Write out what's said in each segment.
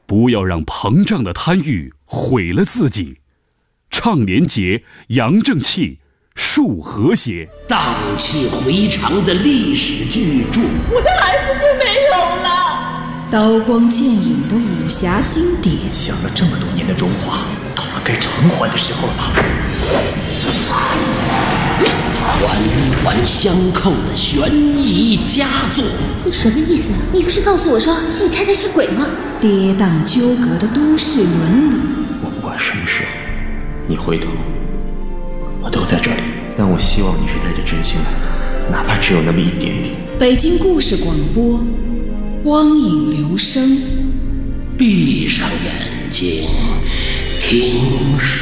不要让膨胀的贪欲毁了自己。倡廉洁，扬正气，树和谐， 荡气回肠的历史巨著。 我的孩子就没有了。 刀光剑影的武侠经典， 想了这么多年的荣华，到了该偿还的时候了吧？ 环环相扣的悬疑佳作。 你什么意思？你不是告诉我说你太太是鬼吗？ 跌宕纠葛的都市伦理。 我不管什么时候你回头，我都在这里。但我希望你是带着真心来的，哪怕只有那么一点点。 北京故事广播，光影留声。 闭上眼睛，听书。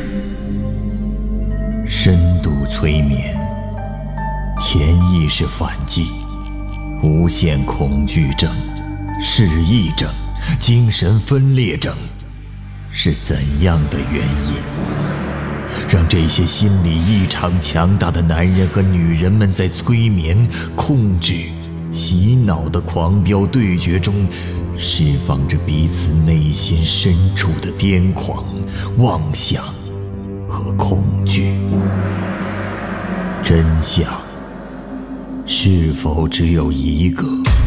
深度催眠，潜意识反击，无限恐惧症、失忆症、精神分裂症，是怎样的原因，让这些心理异常强大的男人和女人们在催眠、控制、洗脑的狂飙对决中，释放着彼此内心深处的癫狂、妄想和恐惧？真相是否只有一个？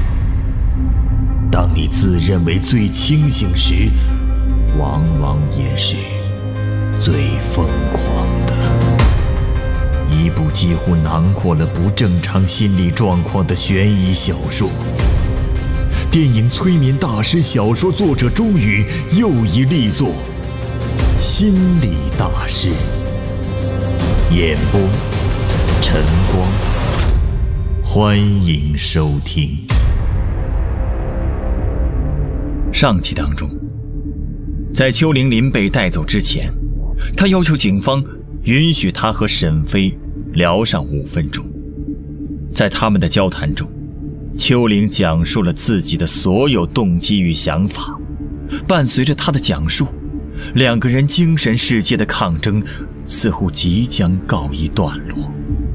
当你自认为最清醒时，往往也是最疯狂的。一部几乎囊括了不正常心理状况的悬疑小说。电影催眠大师小说作者周宇又一力作《心理大师》，演播晨光，欢迎收听。 上集当中，在邱玲玲被带走之前，他要求警方允许他和沈飞聊上5分钟。在他们的交谈中，邱玲讲述了自己的所有动机与想法。伴随着他的讲述，两个人精神世界的抗争似乎即将告一段落。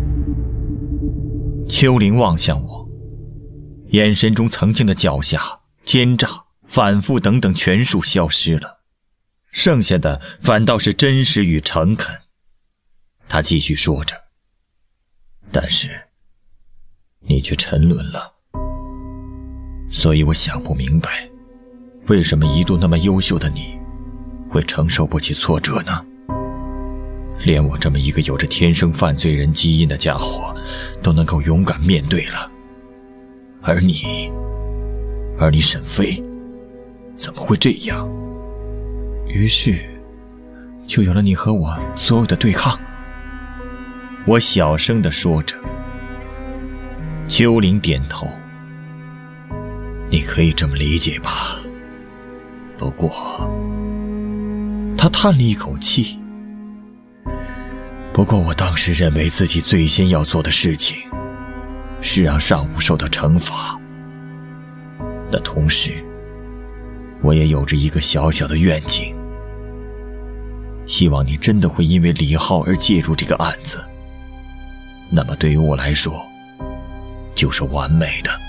邱玲望向我，眼神中曾经的狡黠、奸诈、反复等等全数消失了，剩下的反倒是真实与诚恳。他继续说着，但是你却沉沦了，所以我想不明白，为什么一度那么优秀的你会承受不起挫折呢？连我这么一个有着天生犯罪人基因的家伙都能够勇敢面对了，而你沈飞怎么会这样？于是就有了你和我所有的对抗。我小声地说着。邱玲点头，你可以这么理解吧。不过他叹了一口气，不过我当时认为自己最先要做的事情是让上午受到惩罚，但同时我也有着一个小小的愿景，希望你真的会因为李浩而介入这个案子，那么对于我来说就是完美的。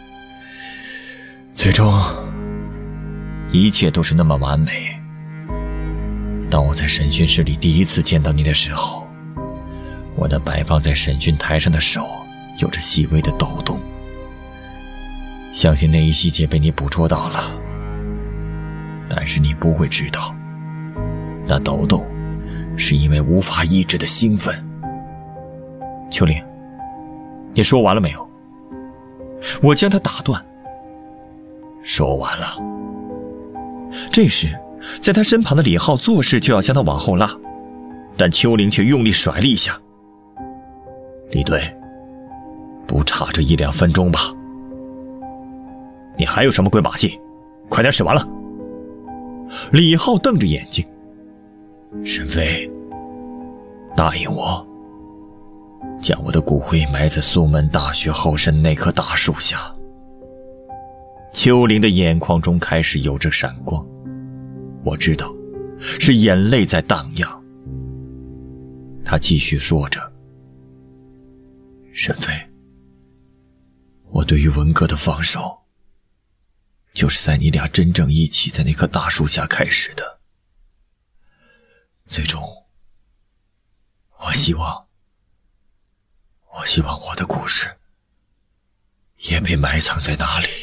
最终一切都是那么完美。当我在审讯室里第一次见到你的时候，我那摆放在审讯台上的手有着细微的抖动，相信那一细节被你捕捉到了，但是你不会知道，那抖动是因为无法抑制的兴奋。秋玲，你说完了没有？我将他打断。说完了。这时在他身旁的李浩做事就要将他往后拉，但秋玲却用力甩了一下。李队，不差这1-2分钟吧？你还有什么鬼把戏？快点使完了。李浩瞪着眼睛。沈飞，答应我，将我的骨灰埋在苏门大学后山那棵大树下。秋玲的眼眶中开始有着闪光，我知道是眼泪在荡漾。他继续说着，沈飞，我对于文哥的放手就是在你俩真正一起在那棵大树下开始的。最终，我希望我的故事也被埋藏在哪里。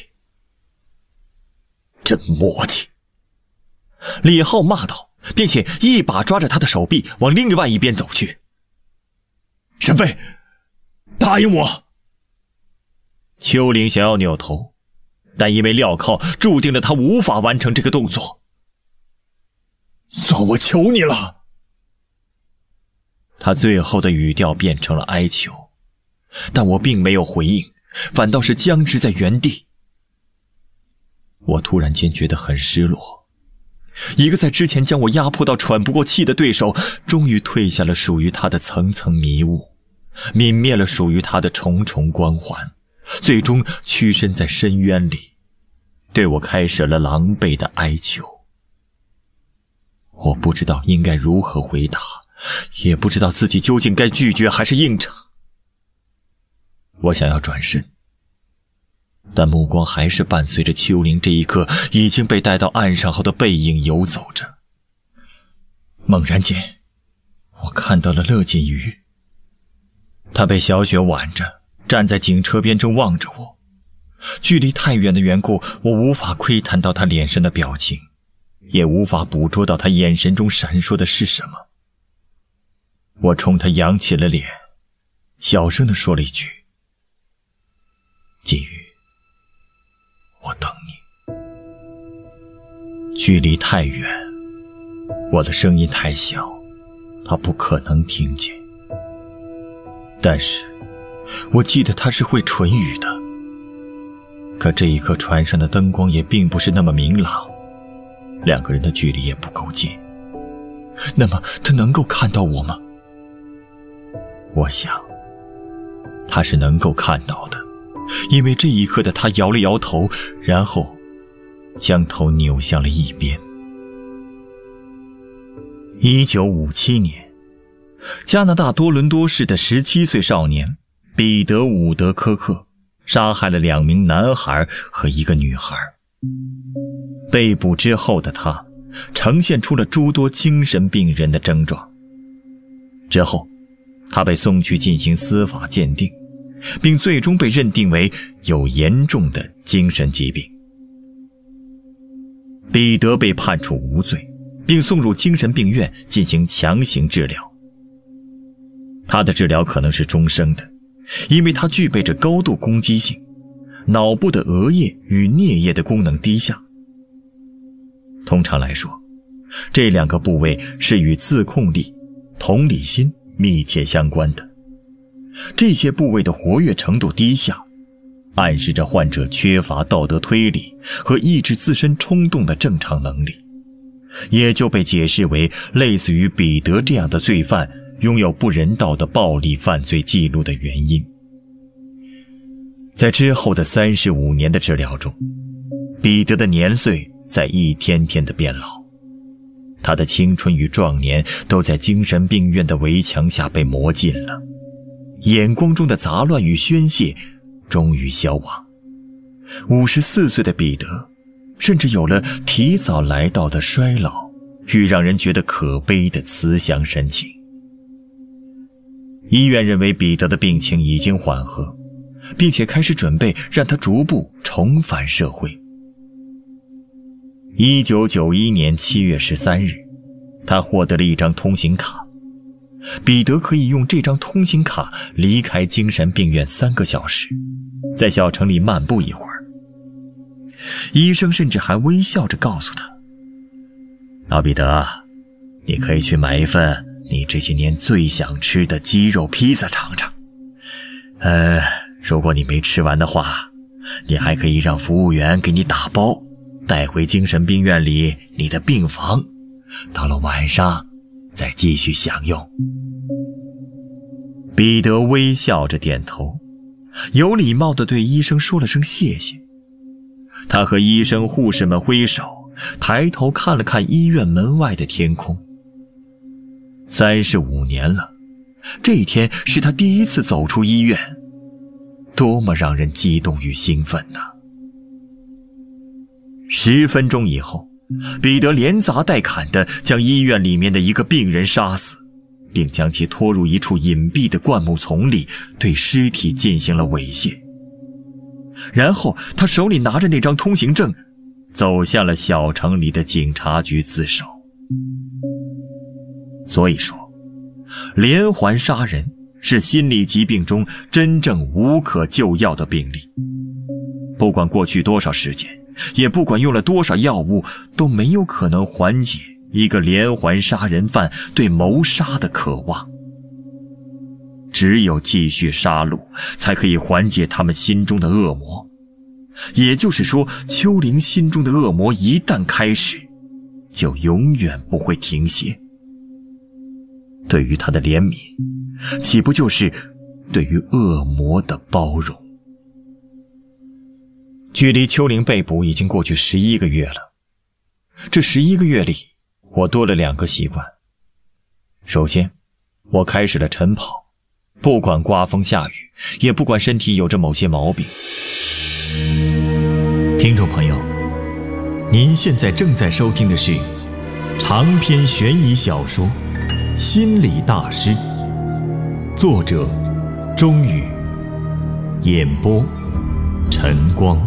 真磨叽！李浩骂道，并且一把抓着他的手臂往另外一边走去。沈飞，答应我！秋玲想要扭头，但因为镣铐注定了他无法完成这个动作。算我求你了！他最后的语调变成了哀求，但我并没有回应，反倒是僵直在原地。我突然间觉得很失落，一个在之前将我压迫到喘不过气的对手，终于褪下了属于他的层层迷雾，泯灭了属于他的重重光环，最终屈身在深渊里，对我开始了狼狈的哀求。我不知道应该如何回答，也不知道自己究竟该拒绝还是应承。我想要转身，但目光还是伴随着秋玲这一刻已经被带到岸上后的背影游走着。猛然间，我看到了乐锦瑜，他被小雪挽着站在警车边正望着我，距离太远的缘故，我无法窥探到他脸上的表情，也无法捕捉到他眼神中闪烁的是什么。我冲他扬起了脸，小声地说了一句：锦瑜，我等你。距离太远，我的声音太小，他不可能听见。但是我记得他是会唇语的。可这一刻船上的灯光也并不是那么明朗，两个人的距离也不够近。那么他能够看到我吗？我想他是能够看到的，因为这一刻的他摇了摇头，然后将头扭向了一边。1957年，加拿大多伦多市的17岁少年彼得·伍德科克杀害了2名男孩和1个女孩。被捕之后的他呈现出了诸多精神病人的症状。之后他被送去进行司法鉴定，并最终被认定为有严重的精神疾病。彼得被判处无罪，并送入精神病院进行强行治疗。他的治疗可能是终生的，因为他具备着高度攻击性，脑部的额叶与颞叶的功能低下。通常来说，这2个部位是与自控力、同理心密切相关的。这些部位的活跃程度低下，暗示着患者缺乏道德推理和抑制自身冲动的正常能力，也就被解释为类似于彼得这样的罪犯拥有不人道的暴力犯罪记录的原因。在之后的35年的治疗中，彼得的年岁在一天天的变老，他的青春与壮年都在精神病院的围墙下被磨尽了，眼光中的杂乱与宣泄终于消亡。54岁的彼得甚至有了提早来到的衰老与让人觉得可悲的慈祥神情。医院认为彼得的病情已经缓和，并且开始准备让他逐步重返社会。1991年7月13日，他获得了一张通行卡。彼得可以用这张通行卡离开精神病院3个小时，在小城里漫步一会儿。医生甚至还微笑着告诉他：老彼得，你可以去买一份你这些年最想吃的鸡肉披萨尝尝。如果你没吃完的话，你还可以让服务员给你打包，带回精神病院里你的病房，到了晚上再继续享用。彼得微笑着点头，有礼貌地对医生说了声谢谢。他和医生护士们挥手，抬头看了看医院门外的天空。35年了，这一天是他第一次走出医院，多么让人激动与兴奋呐！ 10分钟以后，彼得连砸带砍地将医院里面的一个病人杀死，并将其拖入一处隐蔽的灌木丛里，对尸体进行了猥亵。然后他手里拿着那张通行证，走向了小城里的警察局自首。所以说，连环杀人是心理疾病中真正无可救药的病例。不管过去多少时间，也不管用了多少药物，都没有可能缓解一个连环杀人犯对谋杀的渴望。只有继续杀戮，才可以缓解他们心中的恶魔。也就是说，丘陵心中的恶魔一旦开始，就永远不会停歇。对于他的怜悯，岂不就是对于恶魔的包容？距离丘陵被捕已经过去11个月了。这11个月里，我多了2个习惯。首先，我开始了晨跑，不管刮风下雨，也不管身体有着某些毛病。 听众朋友，您现在正在收听的是长篇悬疑小说《心理大师》，作者钟宇，演播晨光。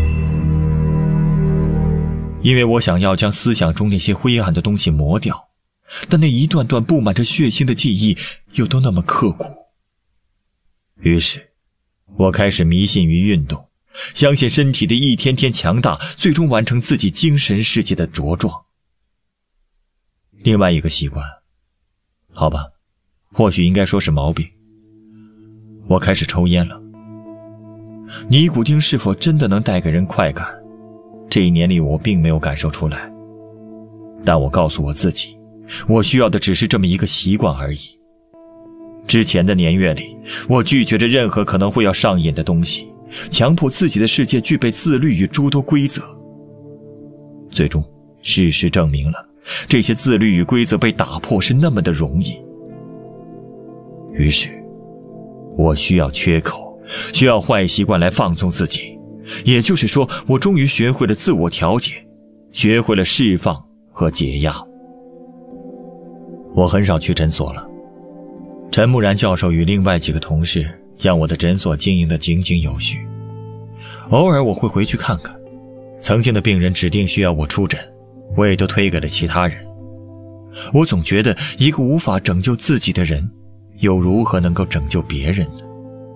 因为我想要将思想中那些灰暗的东西磨掉，但那一段段布满着血腥的记忆又都那么刻骨。于是我开始迷信于运动，相信身体的一天天强大，最终完成自己精神世界的茁壮。另外一个习惯，好吧，或许应该说是毛病，我开始抽烟了。尼古丁是否真的能带给人快感？这1年里我并没有感受出来，但我告诉我自己，我需要的只是这么一个习惯而已。之前的年月里，我拒绝着任何可能会要上瘾的东西，强迫自己的世界具备自律与诸多规则。最终，事实证明了，这些自律与规则被打破是那么的容易。于是，我需要缺口，需要坏习惯来放纵自己。也就是说，我终于学会了自我调节，学会了释放和解压。我很少去诊所了。陈木然教授与另外几个同事将我的诊所经营得井井有序。偶尔我会回去看看，曾经的病人指定需要我出诊，我也都推给了其他人。我总觉得一个无法拯救自己的人，又如何能够拯救别人呢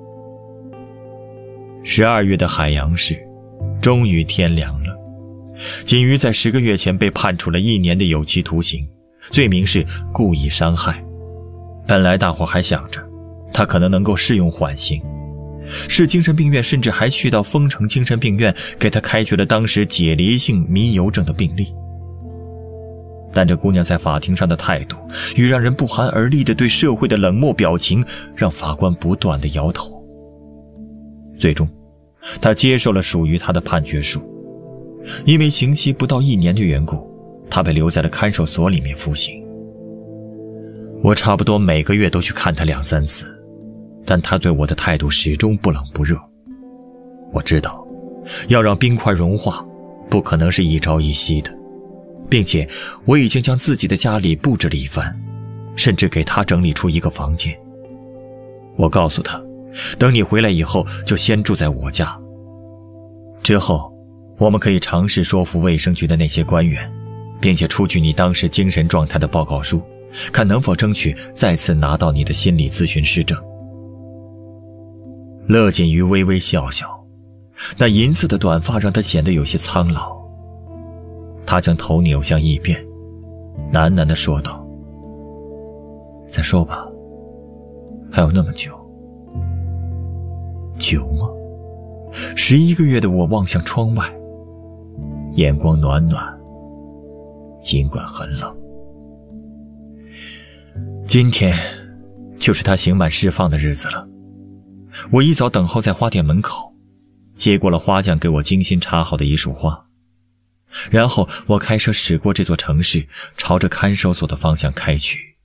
？12月的海洋市终于天凉了。锦瑜在10个月前被判处了1年的有期徒刑，罪名是故意伤害。本来大伙还想着他可能能够适用缓刑，市精神病院甚至还去到丰城精神病院给他开具了当时解离性迷游症的病历。但这姑娘在法庭上的态度与让人不寒而栗的对社会的冷漠表情，让法官不断地摇头。最终，他接受了属于他的判决书。因为刑期不到1年的缘故，他被留在了看守所里面服刑。我差不多每个月都去看他2、3次，但他对我的态度始终不冷不热。我知道，要让冰块融化，不可能是一朝一夕的，并且我已经将自己的家里布置了一番，甚至给他整理出一个房间。我告诉他，等你回来以后就先住在我家，之后我们可以尝试说服卫生局的那些官员，并且出具你当时精神状态的报告书，看能否争取再次拿到你的心理咨询师证。乐锦瑜微微笑笑，那银色的短发让他显得有些苍老。他将头扭向一边，喃喃地说道：再说吧，还有那么久。久吗？11个月的我望向窗外，眼光暖暖，尽管很冷。今天就是他刑满释放的日子了。我一早等候在花店门口，接过了花匠给我精心插好的一束花，然后我开车驶过这座城市，朝着看守所的方向开去。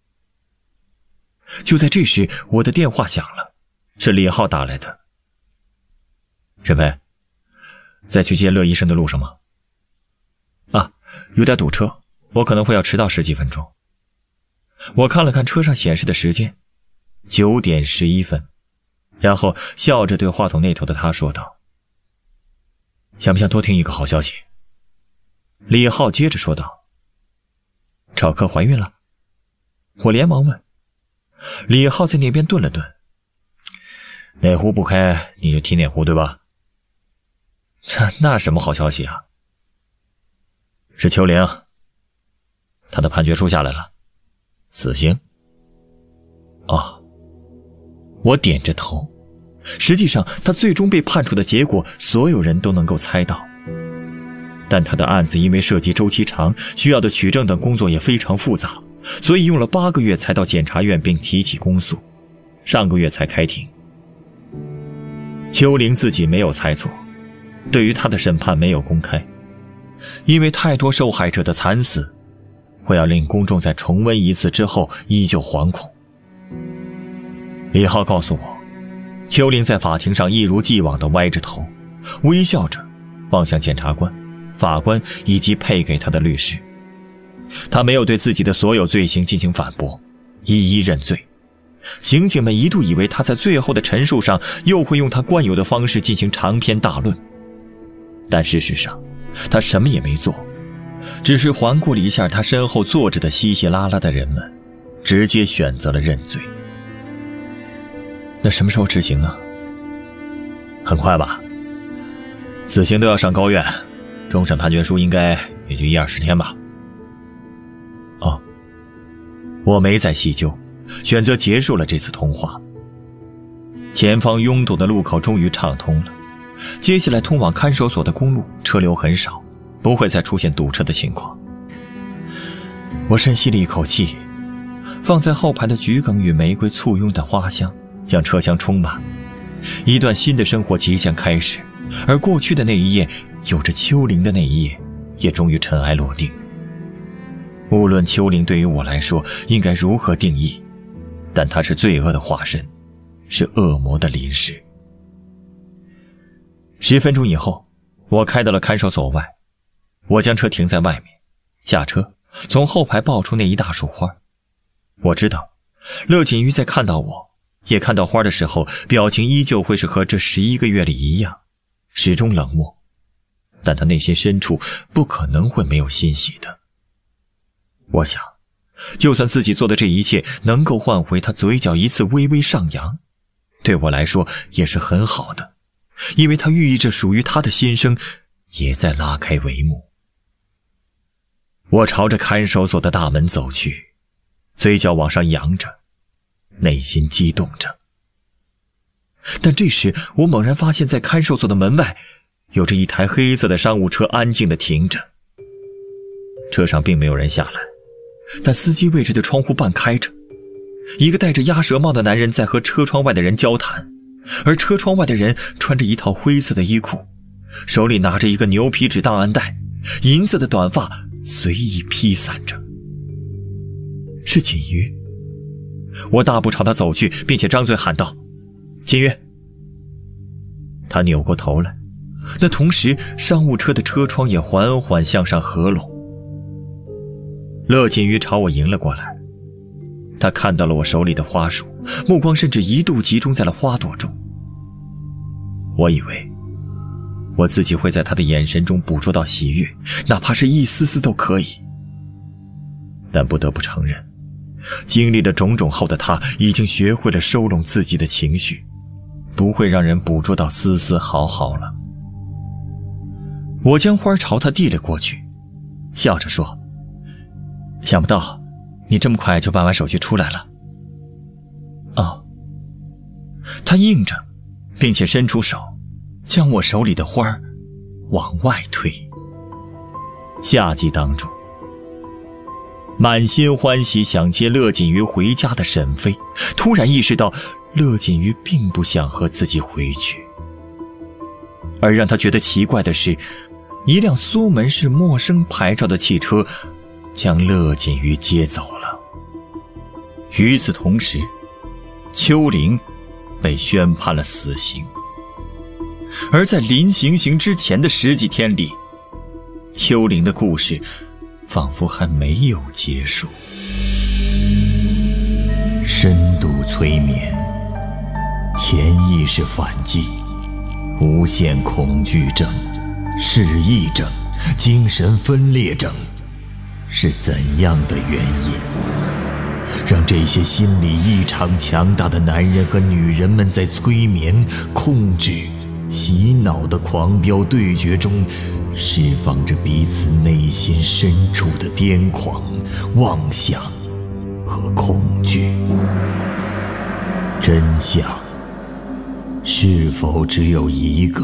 就在这时，我的电话响了，是李浩打来的。沈飞，在去接乐医生的路上吗？ 有点堵车，我可能会要迟到10几分钟。我看了看车上显示的时间，9点11分，然后笑着对话筒那头的他说道：想不想多听一个好消息？李浩接着说道：赵柯怀孕了。我连忙问。李浩在那边顿了顿，哪壶不开你就提哪壶，对吧？那什么好消息啊？是秋玲，她的判决书下来了，死刑。哦，我点着头。实际上他最终被判处的结果所有人都能够猜到，但他的案子因为涉及周期长，需要的取证等工作也非常复杂，所以用了8个月才到检察院并提起公诉，上个月才开庭。秋玲自己没有猜错，对于他的审判没有公开，因为太多受害者的惨死会要令公众在重温一次之后依旧惶恐。李浩告诉我，秋玲在法庭上一如既往地歪着头，微笑着望向检察官、法官以及配给他的律师。他没有对自己的所有罪行进行反驳，一一认罪。刑警们一度以为他在最后的陈述上又会用他惯有的方式进行长篇大论，但事实上他什么也没做，只是环顾了一下他身后坐着的稀稀拉拉的人们，直接选择了认罪。那什么时候执行呢？很快吧，死刑都要上高院，终审判决书应该也就1-20天吧。哦，我没再细究，选择结束了这次通话。前方拥堵的路口终于畅通了，接下来通往看守所的公路车流很少，不会再出现堵车的情况。我深吸了一口气，放在后排的桔梗与玫瑰簇拥的花香将车厢充满。一段新的生活即将开始，而过去的那一夜，有着秋玲的那一夜，也终于尘埃落定。无论秋玲对于我来说应该如何定义，但她是罪恶的化身，是恶魔的临时。10分钟以后，我开到了看守所外，我将车停在外面，下车，从后排抱出那一大束花。我知道，乐锦瑜在看到我，也看到花的时候，表情依旧会是和这11个月里一样，始终冷漠，但他内心深处不可能会没有欣喜的。我想，就算自己做的这一切能够换回他嘴角一次微微上扬，对我来说也是很好的，因为它寓意着属于他的新生也在拉开帷幕。我朝着看守所的大门走去，嘴角往上扬着，内心激动着。但这时我猛然发现，在看守所的门外有着一台黑色的商务车安静地停着，车上并没有人下来，但司机位置的窗户半开着，一个戴着鸭舌帽的男人在和车窗外的人交谈，而车窗外的人穿着一套灰色的衣裤，手里拿着一个牛皮纸档案袋，银色的短发随意披散着。是锦瑜。我大步朝他走去，并且张嘴喊道：锦瑜。他扭过头来，那同时商务车的车窗也缓缓向上合拢。乐锦瑜朝我迎了过来，他看到了我手里的花束，目光甚至一度集中在了花朵中。我以为我自己会在他的眼神中捕捉到喜悦，哪怕是一丝丝都可以。但不得不承认，经历了种种后的他已经学会了收拢自己的情绪，不会让人捕捉到丝丝毫毫了。我将花朝他递了过去，笑着说：想不到你这么快就办完手续出来了。哦。他应着，并且伸出手将我手里的花往外推。夏季当中，满心欢喜想接乐锦瑜回家的沈飞突然意识到乐锦瑜并不想和自己回去，而让他觉得奇怪的是，一辆苏门市陌生牌照的汽车将乐锦瑜接走了。与此同时，秋玲被宣判了死刑。而在临行刑之前的10几天里，秋玲的故事仿佛还没有结束。 深度催眠，潜意识反击，无限恐惧症、失忆症、精神分裂症，是怎样的原因，让这些心理异常强大的男人和女人们在催眠、控制、洗脑的狂飙对决中，释放着彼此内心深处的癫狂、妄想和恐惧？真相是否只有一个？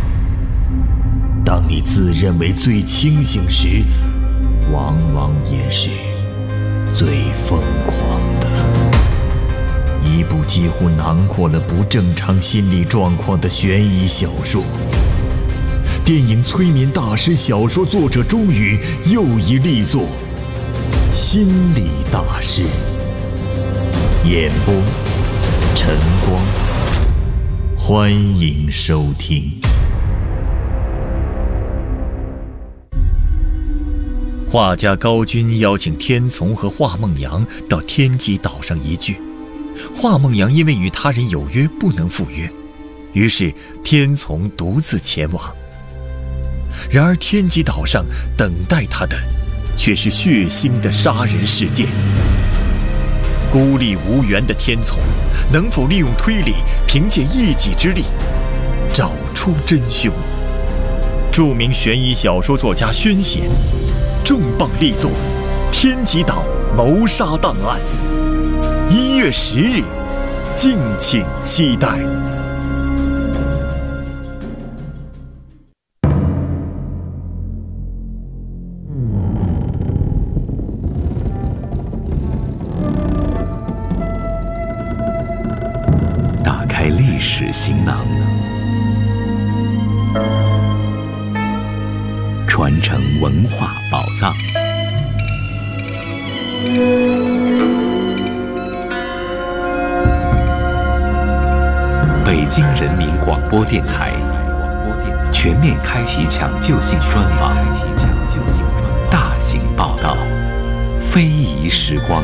当你自认为最清醒时，往往也是最疯狂的。一部几乎囊括了不正常心理状况的悬疑小说。电影催眠大师小说作者终于又一力作，心理大师。演播晨光，欢迎收听。 画家高军邀请天从和华梦阳到天极岛上一聚。华梦阳因为与他人有约不能赴约，于是天从独自前往。然而天极岛上等待他的却是血腥的杀人事件。孤立无援的天从能否利用推理，凭借一己之力找出真凶？著名悬疑小说作家宣贤重磅力作《天极岛谋杀档案》，1月10日，敬请期待。 打开历史行囊，传承文化宝藏。北京人民广播电台全面开启抢救性专访，大型报道，非遗时光。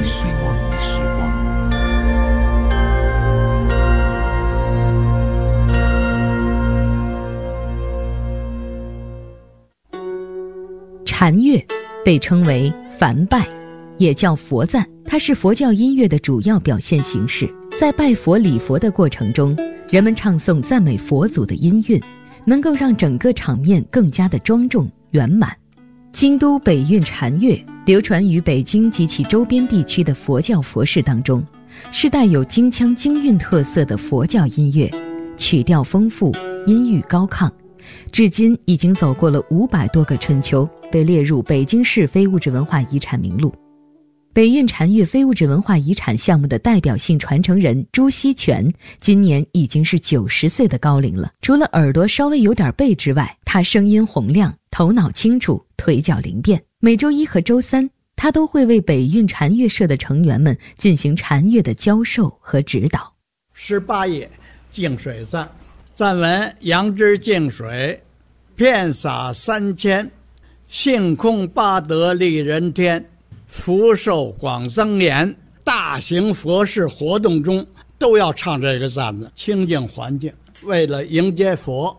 禅乐被称为梵拜，也叫佛赞，它是佛教音乐的主要表现形式。在拜佛礼佛的过程中，人们唱诵赞美佛祖的音韵，能够让整个场面更加的庄重圆满。京都北韵禅乐流传于北京及其周边地区的佛教佛事当中，是带有京腔京韵特色的佛教音乐，曲调丰富，音域高亢，至今已经走过了500多个春秋，被列入北京市非物质文化遗产名录。北韵禅乐非物质文化遗产项目的代表性传承人朱锡全今年已经是90岁的高龄了。除了耳朵稍微有点背之外，他声音洪亮，头脑清楚，腿脚灵便。每周1和周3，他都会为北韵禅乐社的成员们进行禅乐的教授和指导。 18页净水赞，赞文：杨枝净水，遍洒3000，性空八德利人天，福寿广增延。大型佛事活动中都要唱这个赞子，清净环境，为了迎接佛。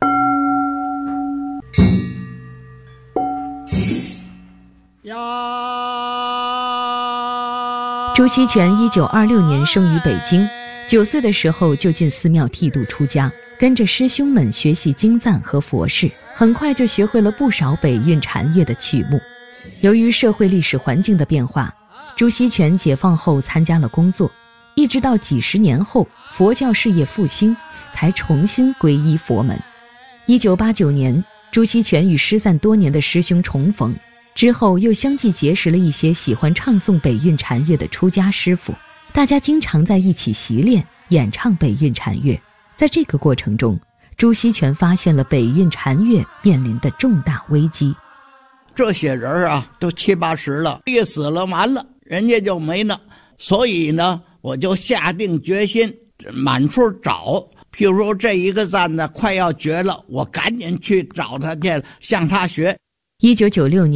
朱锡全1926年生于北京，9岁的时候就进寺庙剃度出家，跟着师兄们学习经赞和佛事，很快就学会了不少北韵禅乐的曲目。由于社会历史环境的变化，朱锡全解放后参加了工作，一直到几十年后佛教事业复兴，才重新皈依佛门。1989年，朱锡全与失散多年的师兄重逢，之后又相继结识了一些喜欢唱诵北韵禅乐的出家师傅，大家经常在一起习练演唱北韵禅乐。在这个过程中，朱锡全发现了北韵禅乐面临的重大危机。 这些人啊，都70、80了，一死了完了，人家就没了。所以呢，我就下定决心满处找。譬如说这一个赞呢快要绝了，我赶紧去找他去，向他学。 1996年，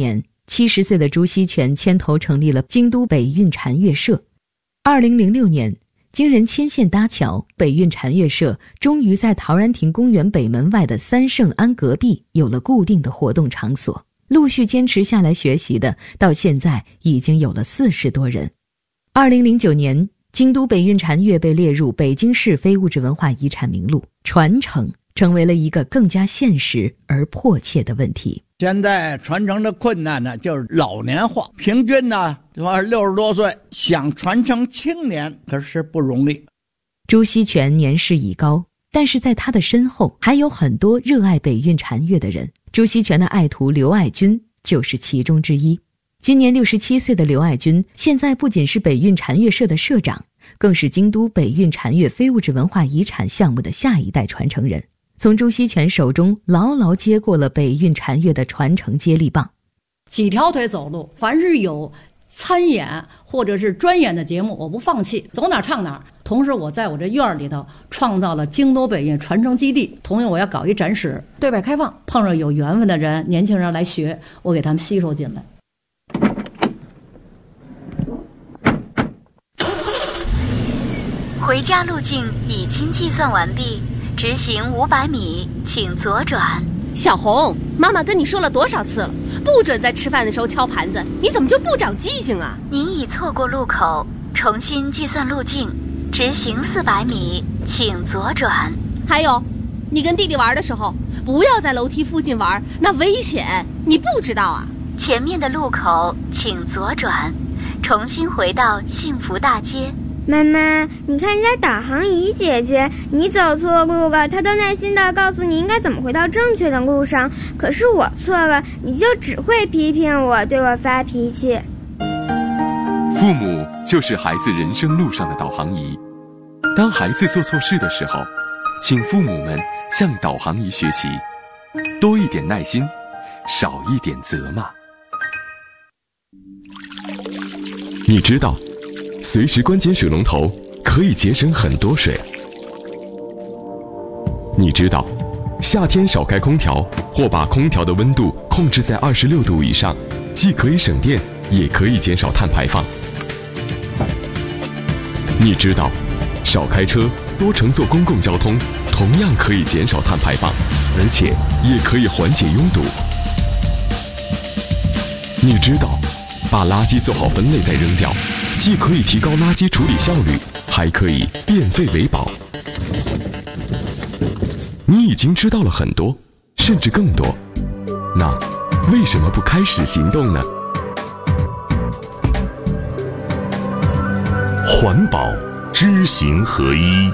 70岁的朱锡全牵头成立了京都北运禅乐社。2006年，经人牵线搭桥，北运禅乐社终于在陶然亭公园北门外的三圣庵隔壁有了固定的活动场所。陆续坚持下来学习的，到现在已经有了40多人。2009年，京都北运禅乐被列入北京市非物质文化遗产名录，传承成为了一个更加现实而迫切的问题。 现在传承的困难呢，就是老年化，平均呢60多岁，想传承青年可是不容易。 朱锡全年事已高，但是在他的身后还有很多热爱北运禅乐的人。朱锡全的爱徒刘爱军就是其中之一。今年67岁的刘爱军，现在不仅是北运禅乐社的社长，更是京都北运禅乐非物质文化遗产项目的下一代传承人，从朱锡全手中牢牢接过了北运禅乐的传承接力棒。 几条腿走路，凡是有参演或者是专演的节目，我不放弃，走哪唱哪。同时我在我这院里头创造了京都北运传承基地，同时我要搞一展示，对外开放，碰上有缘分的人，年轻人来学，我给他们吸收进来。 回家路径已经计算完毕，直行500米，请左转。 小红，妈妈跟你说了多少次了，不准在吃饭的时候敲盘子，你怎么就不长记性啊？ 您已错过路口，重新计算路径，直行400米，请左转。 还有，你跟弟弟玩的时候，不要在楼梯附近玩，那危险，你不知道啊？ 前面的路口请左转，重新回到幸福大街。 妈妈，你看人家导航仪姐姐，你走错路了，她都耐心地告诉你应该怎么回到正确的路上。可是我错了，你就只会批评我，对我发脾气。 父母就是孩子人生路上的导航仪。当孩子做错事的时候，请父母们向导航仪学习，多一点耐心，少一点责骂。你知道随时关紧水龙头可以节省很多水。你知道夏天少开空调或把空调的温度控制在26度以上，既可以省电，也可以减少碳排放。你知道少开车，多乘坐公共交通，同样可以减少碳排放，而且也可以缓解拥堵。你知道把垃圾做好分类再扔掉，既可以提高垃圾处理效率，还可以变废为宝。你已经知道了很多，甚至更多，那为什么不开始行动呢？ 环保，知行合一。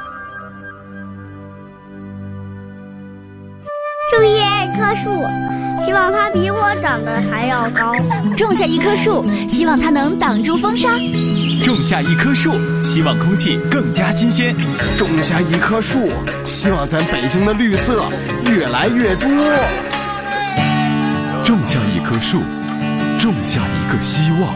注意爱棵树，希望它比我长得还要高。 种下一棵树，希望它能挡住风沙。 种下一棵树，希望空气更加新鲜。 种下一棵树，希望咱北京的绿色越来越多。 种下一棵树，种下一个希望。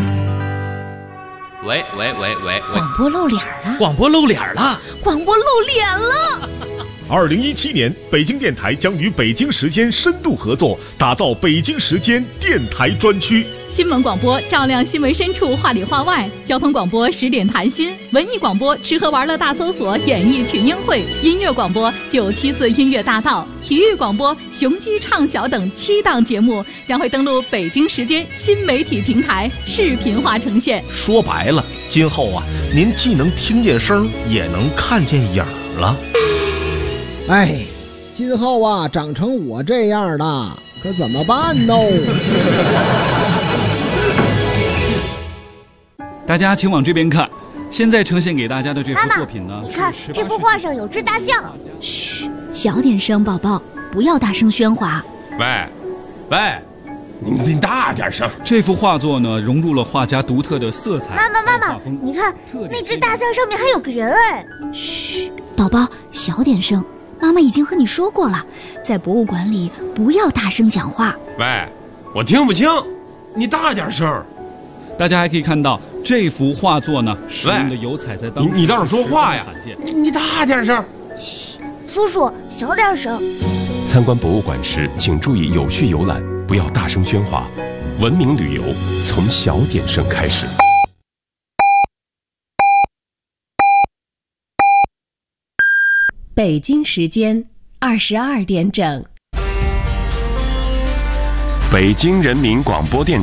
喂， 广播露脸了！ 广播露脸了！ 广播露脸了 ！2017年，北京电台将与北京时间深度合作，打造北京时间电台专区。 新闻广播照亮新闻深处，话里话外；交通广播10点谈心；文艺广播吃喝玩乐大搜索，演艺群英会；音乐广播974音乐大道；体育广播雄鸡唱晓等7档节目将会登陆北京时间新媒体平台，视频化呈现。 说白了，今后啊，您既能听见声，也能看见影儿了。 哎，今后啊，长成我这样的，可怎么办呢？ 大家请往这边看，现在呈现给大家的这幅作品呢， 你看这幅画上有只大象。嘘，小点声，宝宝，不要大声喧哗。 喂，你大点声。 这幅画作呢，融入了画家独特的色彩。 妈妈，你看那只大象上面还有个人哎。嘘，宝宝，小点声。妈妈已经和你说过了，在博物馆里不要大声讲话。 喂，我听不清，你大点声。 大家还可以看到这幅画作呢，使用的油彩在当你倒是说话呀！你大点声。 嘘，叔叔小点声。 参观博物馆时，请注意有序游览，不要大声喧哗。 文明旅游从小点声开始。 北京时间22点整。 北京人民广播电台。